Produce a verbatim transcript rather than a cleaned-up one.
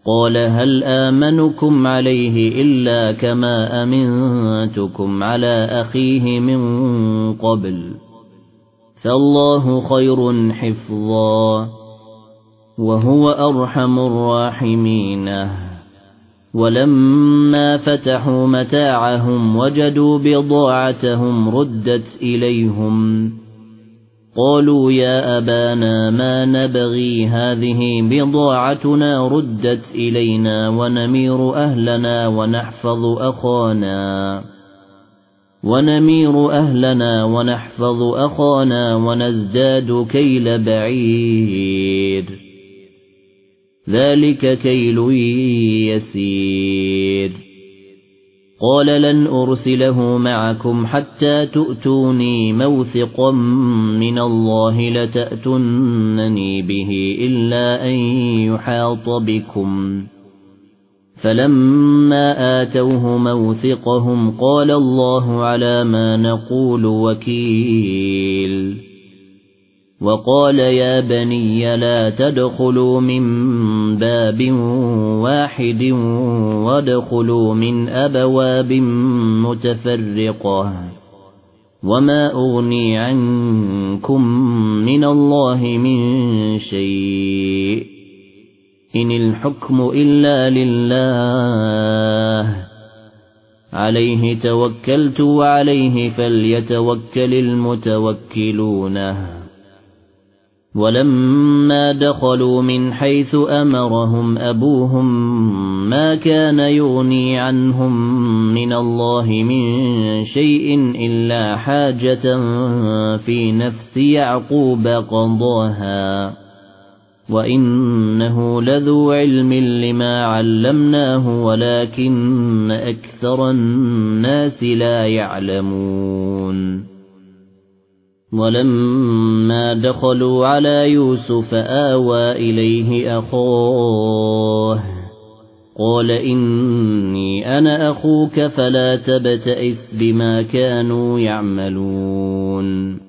قال هل آمنكم عليه إلا كما أمنتكم على أخيه من قبل فالله خير حفظا وهو أرحم الراحمين ولما فتحوا متاعهم وجدوا بضاعتهم ردت إليهم قالوا يا أبانا ما نبغي هذه بضاعتنا ردت إلينا ونمير أهلنا ونحفظ أخانا ونمير أهلنا ونحفظ أخانا ونزداد كيل بعير ذلك كيل يسير قال لن أرسله معكم حتى تؤتوني موثقا من الله لتأتونني به إلا أن يحاط بكم فلما آتوه موثقهم قال الله على ما نقول وكيل وقال يا بني لا تدخلوا من باب واحد وادخلوا من أبواب متفرقة وما أغني عنكم من الله من شيء إن الحكم إلا لله عليه توكلت وعليه فليتوكل المتوكلون ولما دخلوا من حيث أمرهم أبوهم ما كان يغني عنهم من الله من شيء إلا حاجة في نفس يعقوب قضاها وإنه لذو علم لما علمناه ولكن أكثر الناس لا يعلمون ولما دخلوا على يوسف آوى إليه أخاه قال إني أنا أخوك فلا تبتئس بما كانوا يعملون